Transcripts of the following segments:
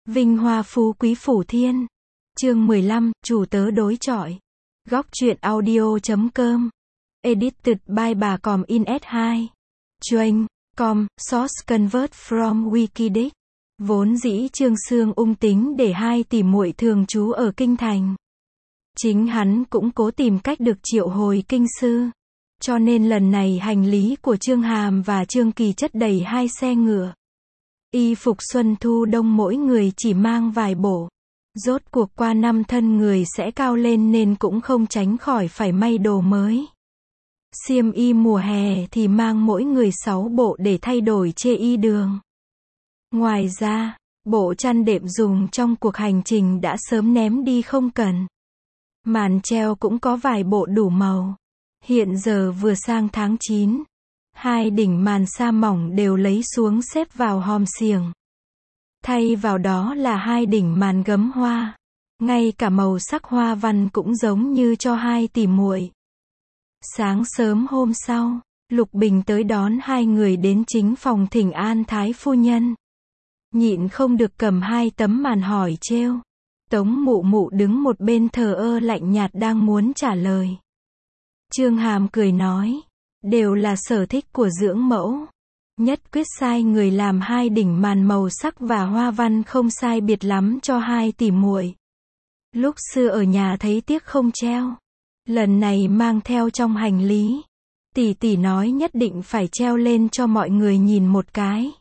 Vinh hoa phú quý phủ thiên. Chương 15, chủ tớ đối chọi. Góc truyện audio.com. Edited by bà com in S2. Chuyên, com, source convert from Wikidic. Vốn dĩ Trương Xương Ung tính để hai tỷ muội thường trú ở kinh thành. Chính hắn cũng cố tìm cách được triệu hồi kinh sư. Cho nên lần này hành lý của Trương Hàm và Trương Kỳ chất đầy hai xe ngựa. Y phục xuân thu đông mỗi người chỉ mang vài bộ. Rốt cuộc qua năm thân người sẽ cao lên nên cũng không tránh khỏi phải may đồ mới. Xiêm y mùa hè thì mang mỗi người 6 bộ để thay đổi chê y đường. Ngoài ra, bộ chăn đệm dùng trong cuộc hành trình đã sớm ném đi không cần. Màn treo cũng có vài bộ đủ màu. Hiện giờ vừa sang tháng 9. Hai đỉnh màn sa mỏng đều lấy xuống xếp vào hòm xiềng. Thay vào đó là hai đỉnh màn gấm hoa. Ngay cả màu sắc hoa văn cũng giống như cho hai tỷ muội. Sáng sớm hôm sau, Lục Bình tới đón hai người đến chính phòng thỉnh an Thái phu nhân. Nhịn không được cầm hai tấm màn hỏi trêu. Tống Mụ Mụ đứng một bên thờ ơ lạnh nhạt đang muốn trả lời. Trương Hàm cười nói, đều là sở thích của dưỡng mẫu. Nhất quyết sai người làm hai đỉnh màn màu sắc và hoa văn không sai biệt lắm cho hai tỷ muội. Lúc xưa ở nhà thấy tiếc không treo. Lần này mang theo trong hành lý. Tỷ tỷ nói nhất định phải treo lên cho mọi người nhìn một cái.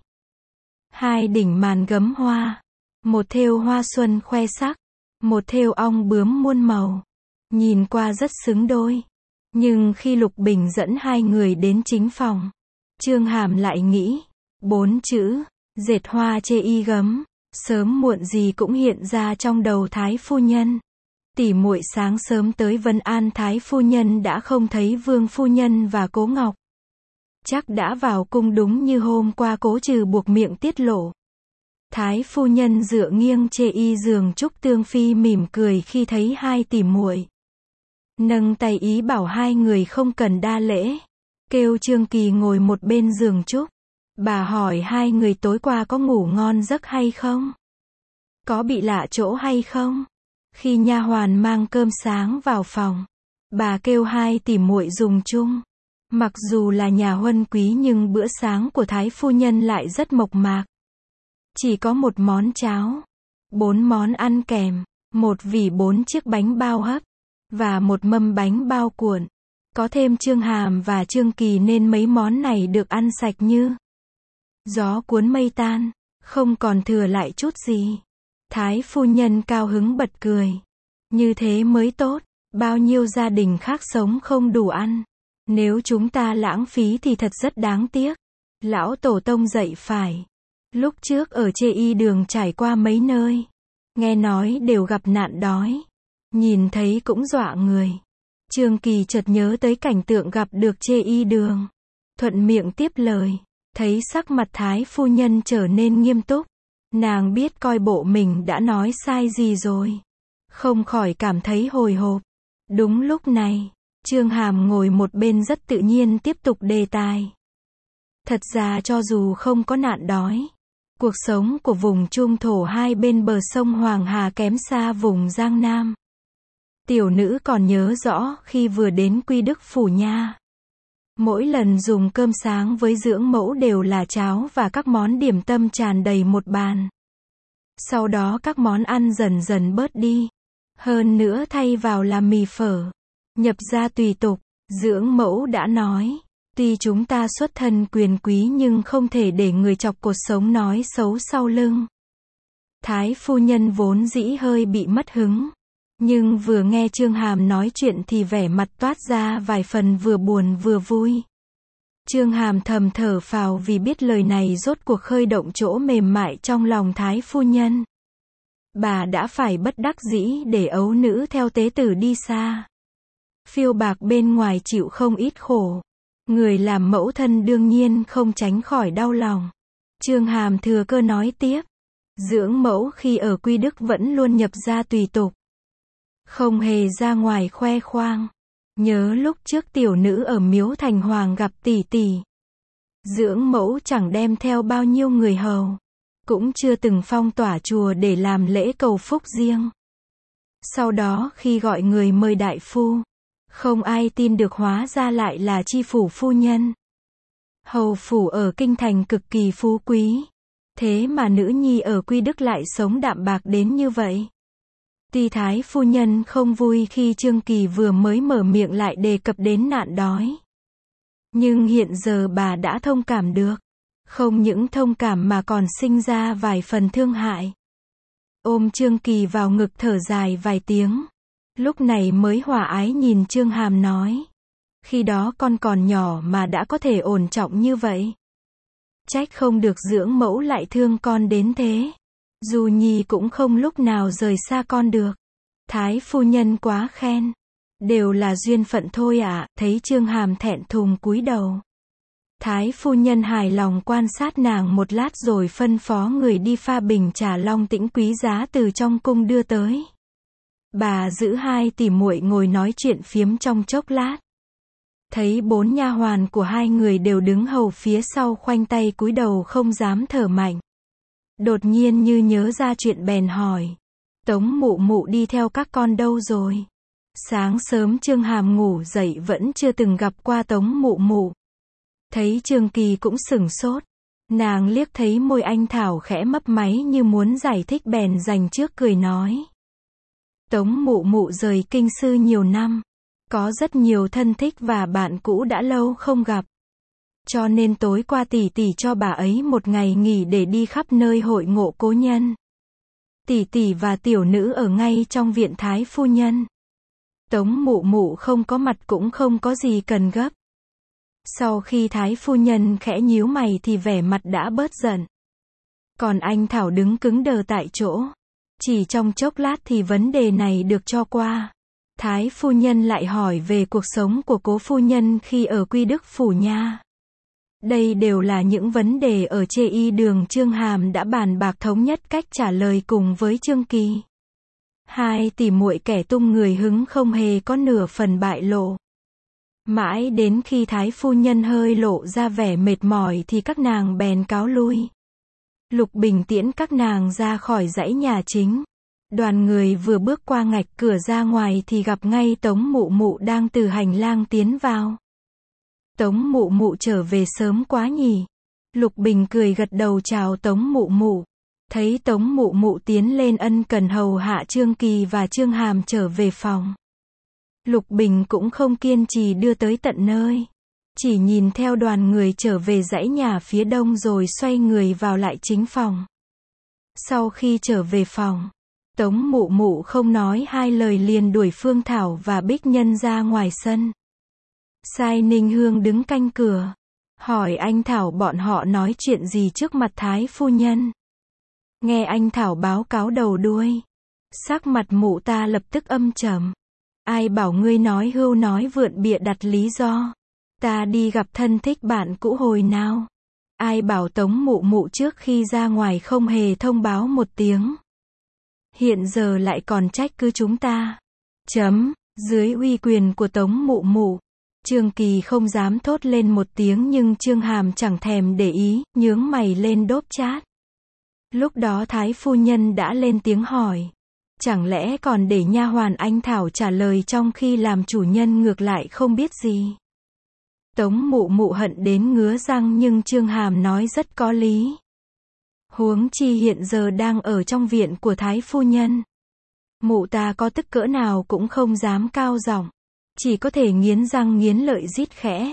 Hai đỉnh màn gấm hoa. Một thêu hoa xuân khoe sắc. Một thêu ong bướm muôn màu. Nhìn qua rất xứng đôi. Nhưng khi Lục Bình dẫn hai người đến chính phòng, Trương Hàm lại nghĩ, 4 chữ, dệt hoa chê y gấm, sớm muộn gì cũng hiện ra trong đầu Thái phu nhân. Tỷ muội sáng sớm tới Vân An Thái phu nhân đã không thấy Vương phu nhân và Cố Ngọc. Chắc đã vào cung đúng như hôm qua Cố Trừ buộc miệng tiết lộ. Thái phu nhân dựa nghiêng chê y giường Trúc Tương Phi mỉm cười khi thấy hai tỷ muội. Nâng tay ý bảo hai người không cần đa lễ. Kêu Trương Kỳ ngồi một bên giường Trúc. Bà hỏi hai người tối qua có ngủ ngon giấc hay không? Có bị lạ chỗ hay không? Khi nha hoàn mang cơm sáng vào phòng, bà kêu hai tỷ muội dùng chung. Mặc dù là nhà huân quý nhưng bữa sáng của Thái phu nhân lại rất mộc mạc. Chỉ có một món cháo, 4 món ăn kèm, một vỉ 4 chiếc bánh bao hấp, và một mâm bánh bao cuộn. Có thêm Trương Hàm và Trương Kỳ nên mấy món này được ăn sạch như gió cuốn mây tan, không còn thừa lại chút gì. Thái phu nhân cao hứng bật cười. Như thế mới tốt, bao nhiêu gia đình khác sống không đủ ăn. Nếu chúng ta lãng phí thì thật rất đáng tiếc. Lão tổ tông dạy phải. Lúc trước ở chê y đường trải qua mấy nơi, nghe nói đều gặp nạn đói. Nhìn thấy cũng dọa người. Trương Kỳ chợt nhớ tới cảnh tượng gặp được chê y đường. Thuận miệng tiếp lời. Thấy sắc mặt Thái phu nhân trở nên nghiêm túc. Nàng biết coi bộ mình đã nói sai gì rồi. Không khỏi cảm thấy hồi hộp. Đúng lúc này, Trương Hàm ngồi một bên rất tự nhiên tiếp tục đề tài. Thật ra cho dù không có nạn đói, cuộc sống của vùng Trung Thổ hai bên bờ sông Hoàng Hà kém xa vùng Giang Nam. Tiểu nữ còn nhớ rõ khi vừa đến Quy Đức Phủ nha. Mỗi lần dùng cơm sáng với dưỡng mẫu đều là cháo và các món điểm tâm tràn đầy một bàn. Sau đó các món ăn dần dần bớt đi. Hơn nữa thay vào là mì phở. Nhập gia tùy tục, dưỡng mẫu đã nói. Tuy chúng ta xuất thân quyền quý nhưng không thể để người chọc cột sống nói xấu sau lưng. Thái phu nhân vốn dĩ hơi bị mất hứng. Nhưng vừa nghe Trương Hàm nói chuyện thì vẻ mặt toát ra vài phần vừa buồn vừa vui. Trương Hàm thầm thở phào vì biết lời này rốt cuộc khơi động chỗ mềm mại trong lòng Thái phu nhân. Bà đã phải bất đắc dĩ để ấu nữ theo tế tử đi xa. Phiêu bạc bên ngoài chịu không ít khổ. Người làm mẫu thân đương nhiên không tránh khỏi đau lòng. Trương Hàm thừa cơ nói tiếp. Dưỡng mẫu khi ở Quy Đức vẫn luôn nhập gia tùy tục. Không hề ra ngoài khoe khoang. Nhớ lúc trước tiểu nữ ở Miếu Thành Hoàng gặp tỷ tỷ. Dưỡng mẫu chẳng đem theo bao nhiêu người hầu. cũng chưa từng phong tỏa chùa để làm lễ cầu phúc riêng. Sau đó khi gọi người mời đại phu, không ai tin được hóa ra lại là tri phủ phu nhân. Hầu phủ ở kinh thành cực kỳ phú quý. Thế mà nữ nhi ở Quy Đức lại sống đạm bạc đến như vậy. Tuy thái phu nhân không vui khi Trương Kỳ vừa mới mở miệng lại đề cập đến nạn đói. Nhưng hiện giờ bà đã thông cảm được. Không những thông cảm mà còn sinh ra vài phần thương hại. Ôm Trương Kỳ vào ngực thở dài vài tiếng. Lúc này mới hòa ái nhìn Trương Hàm nói. Khi đó con còn nhỏ mà đã có thể ổn trọng như vậy. Trách không được dưỡng mẫu lại thương con đến thế. Dù Nhi cũng không lúc nào rời xa con được. Thái phu nhân quá khen. Đều là duyên phận thôi ạ. Thấy Trương Hàm thẹn thùng cúi đầu. Thái phu nhân hài lòng quan sát nàng một lát rồi phân phó người đi pha bình trà long tĩnh quý giá từ trong cung đưa tới. Bà giữ hai tỷ muội ngồi nói chuyện phiếm trong chốc lát. Thấy 4 nha hoàn của hai người đều đứng hầu phía sau khoanh tay cúi đầu không dám thở mạnh. Đột nhiên như nhớ ra chuyện bèn hỏi. Tống mụ mụ đi theo các con đâu rồi? Sáng sớm Trương Hàm ngủ dậy vẫn chưa từng gặp qua Tống mụ mụ. Thấy Trương Kỳ cũng sửng sốt. Nàng liếc thấy môi anh Thảo khẽ mấp máy như muốn giải thích bèn dành trước cười nói. Tống mụ mụ rời kinh sư nhiều năm. Có rất nhiều thân thích và bạn cũ đã lâu không gặp. Cho nên tối qua tỷ tỷ cho bà ấy một ngày nghỉ để đi khắp nơi hội ngộ cố nhân. Tỷ tỷ và tiểu nữ ở ngay trong viện thái phu nhân. Tống mụ mụ không có mặt cũng không có gì cần gấp. Sau khi thái phu nhân khẽ nhíu mày thì vẻ mặt đã bớt giận. Còn anh Thảo đứng cứng đờ tại chỗ. Chỉ trong chốc lát thì vấn đề này được cho qua. Thái phu nhân lại hỏi về cuộc sống của cố phu nhân khi ở Quy Đức phủ nha. Đây đều là những vấn đề ở Chê Y Đường. Trương Hàm đã bàn bạc thống nhất cách trả lời cùng với Trương Kỳ. Hai tỷ muội kẻ tung người hứng không hề có nửa phần bại lộ. Mãi đến khi thái phu nhân hơi lộ ra vẻ mệt mỏi thì các nàng bèn cáo lui. Lục Bình tiễn các nàng ra khỏi dãy nhà chính. Đoàn người vừa bước qua ngạch cửa ra ngoài thì gặp ngay Tống mụ mụ đang từ hành lang tiến vào. Tống mụ mụ trở về sớm quá nhỉ? Lục Bình cười gật đầu chào Tống mụ mụ. Thấy Tống mụ mụ tiến lên ân cần hầu hạ Trương Kỳ và Trương Hàm trở về phòng. Lục Bình cũng không kiên trì đưa tới tận nơi. Chỉ nhìn theo đoàn người trở về dãy nhà phía đông rồi xoay người vào lại chính phòng. Sau khi trở về phòng, Tống mụ mụ không nói hai lời liền đuổi Phương Thảo và Bích Nhân ra ngoài sân. Sai Ninh Hương đứng canh cửa. Hỏi anh Thảo bọn họ nói chuyện gì trước mặt thái phu nhân. Nghe anh Thảo báo cáo đầu đuôi. Sắc mặt mụ ta lập tức âm trầm. Ai bảo ngươi nói hưu nói vượn bịa đặt lý do. Ta đi gặp thân thích bạn cũ hồi nào. Ai bảo Tống mụ mụ trước khi ra ngoài không hề thông báo một tiếng. Hiện giờ lại còn trách cứ chúng ta. Dưới uy quyền của Tống mụ mụ. Trương Kỳ không dám thốt lên một tiếng nhưng Trương Hàm chẳng thèm để ý, nhướng mày lên đốp chát. Lúc đó thái phu nhân đã lên tiếng hỏi. Chẳng lẽ còn để nha hoàn anh Thảo trả lời trong khi làm chủ nhân ngược lại không biết gì. Tống mụ mụ hận đến ngứa răng nhưng Trương Hàm nói rất có lý. Huống chi hiện giờ đang ở trong viện của thái phu nhân. Mụ ta có tức cỡ nào cũng không dám cao giọng. Chỉ có thể nghiến răng nghiến lợi rít khẽ.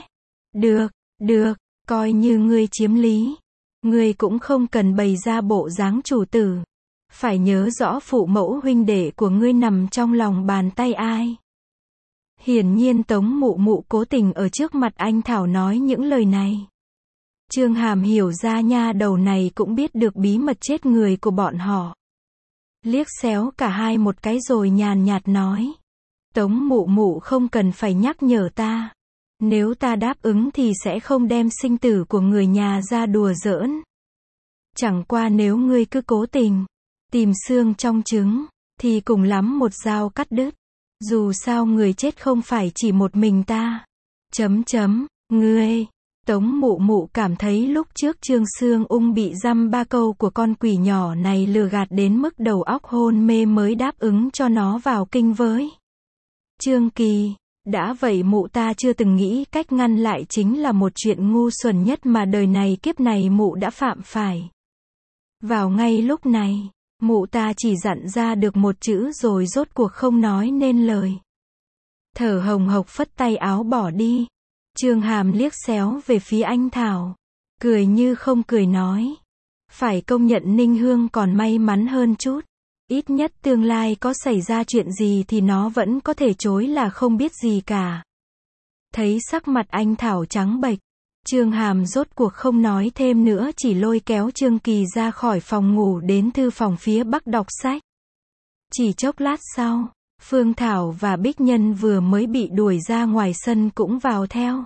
Được, coi như ngươi chiếm lý. Ngươi cũng không cần bày ra bộ dáng chủ tử. Phải nhớ rõ phụ mẫu huynh đệ của ngươi nằm trong lòng bàn tay ai. Hiển nhiên Tống mụ mụ cố tình ở trước mặt anh Thảo nói những lời này. Trương Hàm hiểu ra nha đầu này cũng biết được bí mật chết người của bọn họ. Liếc xéo cả hai một cái rồi nhàn nhạt nói. Tống mụ mụ không cần phải nhắc nhở ta. Nếu ta đáp ứng thì sẽ không đem sinh tử của người nhà ra đùa giỡn. Chẳng qua nếu ngươi cứ cố tình tìm xương trong trứng, thì cùng lắm một dao cắt đứt. Dù sao người chết không phải chỉ một mình ta. Ngươi, Tống Mụ Mụ cảm thấy lúc trước Trương Sương Ung bị dăm ba câu của con quỷ nhỏ này lừa gạt đến mức đầu óc hôn mê mới đáp ứng cho nó vào kinh với Trương Kỳ. Đã vậy mụ ta chưa từng nghĩ cách ngăn lại chính là một chuyện ngu xuẩn nhất mà đời này kiếp này mụ đã phạm phải. Vào ngay lúc này, mụ ta chỉ dặn ra được một chữ rồi rốt cuộc không nói nên lời. Thở hồng hộc phất tay áo bỏ đi. Trương Hàm liếc xéo về phía anh Thảo. Cười như không cười nói. Phải công nhận Ninh Hương còn may mắn hơn chút. Ít nhất tương lai có xảy ra chuyện gì thì nó vẫn có thể chối là không biết gì cả. Thấy sắc mặt anh Thảo trắng bệch, Trương Hàm rốt cuộc không nói thêm nữa, chỉ lôi kéo Trương Kỳ ra khỏi phòng ngủ đến thư phòng phía bắc đọc sách. Chỉ chốc lát sau, Phương Thảo và Bích Nhân vừa mới bị đuổi ra ngoài sân cũng vào theo.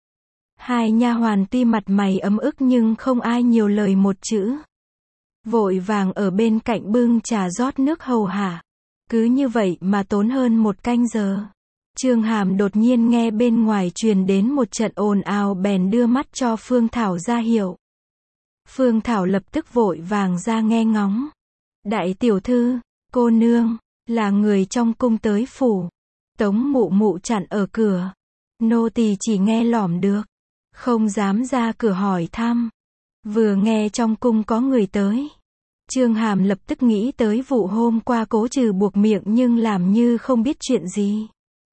Hai nha hoàn tuy mặt mày ấm ức nhưng không ai nhiều lời một chữ. Vội vàng ở bên cạnh bưng trà rót nước hầu hạ. Cứ như vậy mà tốn hơn một canh giờ. Trương Hàm đột nhiên nghe bên ngoài truyền đến một trận ồn ào bèn đưa mắt cho Phương Thảo ra hiệu. Phương Thảo lập tức vội vàng ra nghe ngóng. Đại tiểu thư, cô nương, là người trong cung tới phủ. Tống Mụ Mụ chặn ở cửa. Nô tỳ chỉ nghe lỏm được, không dám ra cửa hỏi thăm. Vừa nghe trong cung có người tới, Trương Hàm lập tức nghĩ tới vụ hôm qua cố trừ buộc miệng nhưng làm như không biết chuyện gì.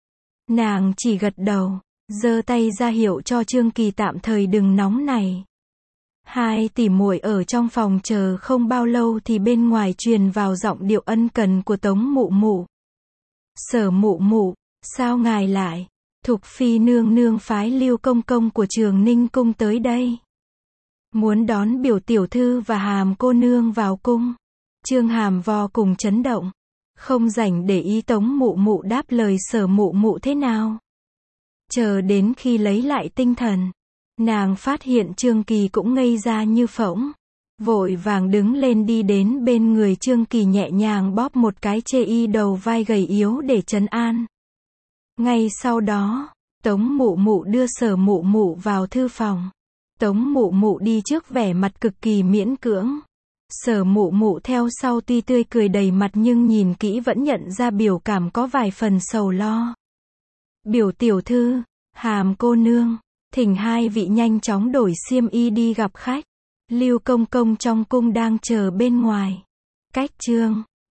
Nàng chỉ gật đầu, giơ tay ra hiệu cho Trương Kỳ tạm thời đừng nóng này. Hai tỷ muội ở trong phòng chờ không bao lâu thì bên ngoài truyền vào giọng điệu ân cần của Tống Mụ Mụ. Sở Mụ Mụ, sao ngài lại? Thục phi nương nương phái Lưu công công của Trường Ninh cung tới đây, muốn đón biểu tiểu thư và Hàm cô nương vào cung. Trương Hàm vô cùng chấn động, không rảnh để ý Tống Mụ Mụ đáp lời Sở Mụ Mụ thế nào. Chờ đến khi lấy lại tinh thần, nàng phát hiện Trương Kỳ cũng ngây ra như phỗng, vội vàng đứng lên đi đến bên người Trương Kỳ nhẹ nhàng bóp một cái chê y đầu vai gầy yếu để trấn an. Ngay sau đó, Tống Mụ Mụ đưa Sở Mụ Mụ vào thư phòng. Tống Mụ Mụ đi trước vẻ mặt cực kỳ miễn cưỡng. Sở Mụ Mụ theo sau tuy tươi cười đầy mặt nhưng nhìn kỹ vẫn nhận ra biểu cảm có vài phần sầu lo. Biểu tiểu thư, Hàm cô nương, thỉnh hai vị nhanh chóng đổi xiêm y đi gặp khách. Lưu công công trong cung đang chờ bên ngoài. Cách Trương